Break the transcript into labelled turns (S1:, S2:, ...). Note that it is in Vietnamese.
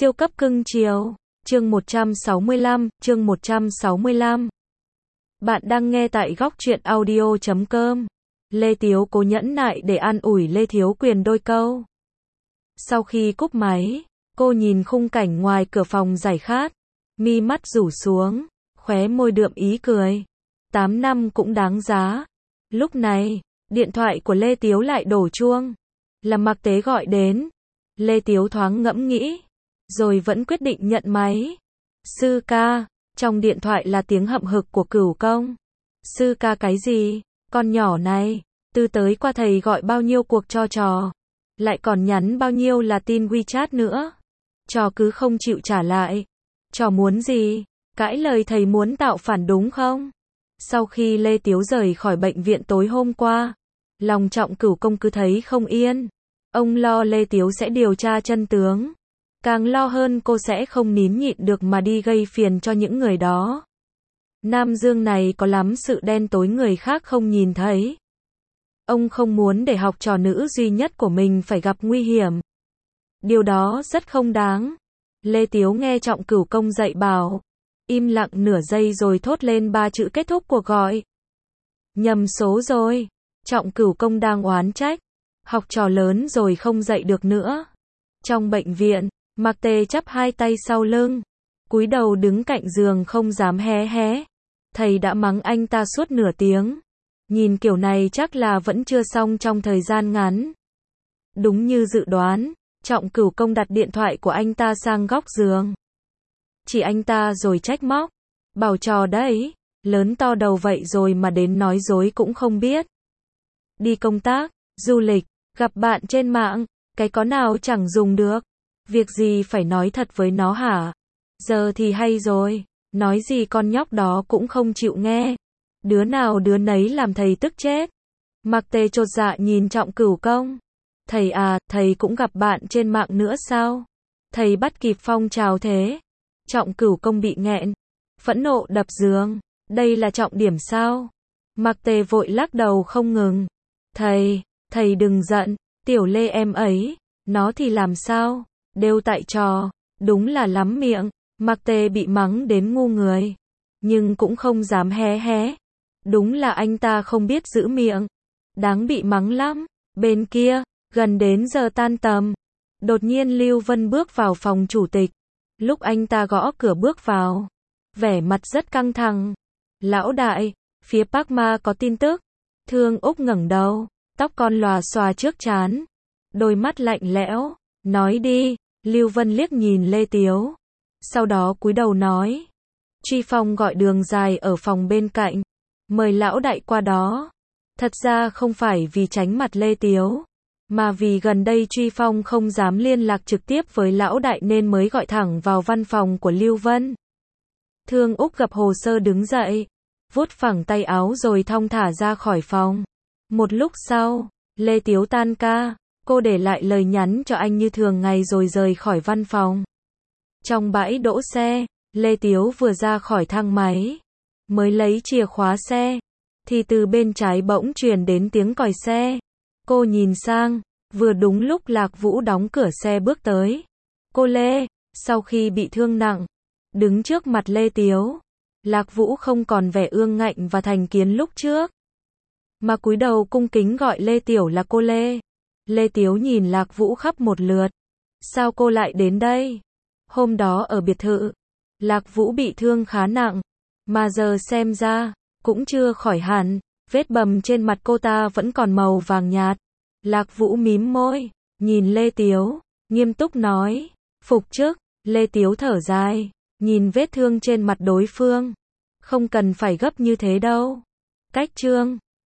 S1: Siêu cấp cưng chiều. Chương 165. Bạn đang nghe tại góc truyện audio.com. Lê Tiếu cố nhẫn nại để an ủi Lê Thiếu Quyền đôi câu. Sau khi cúp máy, cô nhìn khung cảnh ngoài cửa phòng giải khát, mi mắt rủ xuống, khóe môi đượm ý cười. 8 năm cũng đáng giá. Lúc này, điện thoại của Lê Tiếu lại đổ chuông. Là Mạc Tế gọi đến. Lê Tiếu thoáng ngẫm nghĩ, rồi vẫn quyết định nhận máy. Sư ca, trong điện thoại là tiếng hậm hực của Cửu Công. Sư ca cái gì? Con nhỏ này, từ tới qua thầy gọi bao nhiêu cuộc cho trò, lại còn nhắn bao nhiêu là tin WeChat nữa. Trò cứ không chịu trả lại. Trò muốn gì? Cãi lời thầy muốn tạo phản đúng không? Sau khi Lê Tiếu rời khỏi bệnh viện tối hôm qua, lòng Trọng Cửu Công cứ thấy không yên. Ông lo Lê Tiếu sẽ điều tra chân tướng. Càng lo hơn cô sẽ không nín nhịn được mà đi gây phiền cho những người đó. Nam Dương này có lắm sự đen tối người khác không nhìn thấy. Ông không muốn để học trò nữ duy nhất của mình phải gặp nguy hiểm. Điều đó rất không đáng. Lê Tiếu nghe Trọng Cửu Công dạy bảo. Im lặng nửa giây rồi thốt lên 3 chữ kết thúc cuộc gọi. Nhầm số rồi. Trọng Cửu Công đang oán trách. Học trò lớn rồi không dạy được nữa. Trong bệnh viện, Mạc Tề chắp hai tay sau lưng, cúi đầu đứng cạnh giường không dám hé hé. Thầy đã mắng anh ta suốt nửa tiếng. Nhìn kiểu này chắc là vẫn chưa xong trong thời gian ngắn. Đúng như dự đoán, Trọng Cửu Công đặt điện thoại của anh ta sang góc giường. Chỉ anh ta rồi trách móc. Bảo trò đấy, lớn to đầu vậy rồi mà đến nói dối cũng không biết. Đi công tác, du lịch, gặp bạn trên mạng, cái có nào chẳng dùng được. Việc gì phải nói thật với nó hả? Giờ thì hay rồi, nói gì con nhóc đó cũng không chịu nghe. Đứa nào đứa nấy làm thầy tức chết. Mạc Tề chột dạ nhìn Trọng Cửu Công. Thầy à, thầy cũng gặp bạn trên mạng nữa sao? Thầy bắt kịp phong trào thế. Trọng Cửu Công bị nghẹn, phẫn nộ đập giường. Đây là trọng điểm sao? Mạc Tề vội lắc đầu không ngừng. Thầy đừng giận, Tiểu Lê em ấy, nó thì làm sao? Đều tại trò, đúng là lắm miệng. Mạc Tề bị mắng đến ngu người, nhưng cũng không dám hé hé. Đúng là anh ta không biết giữ miệng, đáng bị mắng lắm. Bên kia, gần đến giờ tan tầm, đột nhiên Lưu Vân bước vào phòng chủ tịch. Lúc anh ta gõ cửa bước vào, vẻ mặt rất căng thẳng. Lão đại, phía Park Ma có tin tức. Thương Úc ngẩng đầu, tóc con lòa xòa trước trán, đôi mắt lạnh lẽo. Nói đi. Lưu Vân liếc nhìn Lê Tiếu, sau đó cúi đầu nói. Truy Phong gọi Đường Dài ở phòng bên cạnh, mời lão đại qua đó. Thật ra không phải vì tránh mặt Lê Tiếu, mà vì gần đây Truy Phong không dám liên lạc trực tiếp với lão đại nên mới gọi thẳng vào văn phòng của Lưu Vân. Thương Úc gặp hồ sơ đứng dậy, vuốt phẳng tay áo rồi thong thả ra khỏi phòng. Một lúc sau, Lê Tiếu tan ca. Cô để lại lời nhắn cho anh như thường ngày rồi rời khỏi văn phòng. Trong bãi đỗ xe, Lê Tiếu vừa ra khỏi thang máy, mới lấy chìa khóa xe, thì từ bên trái bỗng truyền đến tiếng còi xe. Cô nhìn sang, vừa đúng lúc Lạc Vũ đóng cửa xe bước tới. Cô Lê, sau khi bị thương nặng, đứng trước mặt Lê Tiếu. Lạc Vũ không còn vẻ ương ngạnh và thành kiến lúc trước, mà cúi đầu cung kính gọi Lê Tiểu là cô Lê. Lê Tiếu nhìn Lạc Vũ khắp một lượt. Sao cô lại đến đây? Hôm đó ở biệt thự, Lạc Vũ bị thương khá nặng, mà giờ xem ra, cũng chưa khỏi hẳn. Vết bầm trên mặt cô ta vẫn còn màu vàng nhạt. Lạc Vũ mím môi, nhìn Lê Tiếu, nghiêm túc nói. Phục chức. Lê Tiếu thở dài, nhìn vết thương trên mặt đối phương. Không cần phải gấp như thế đâu. Cách trương.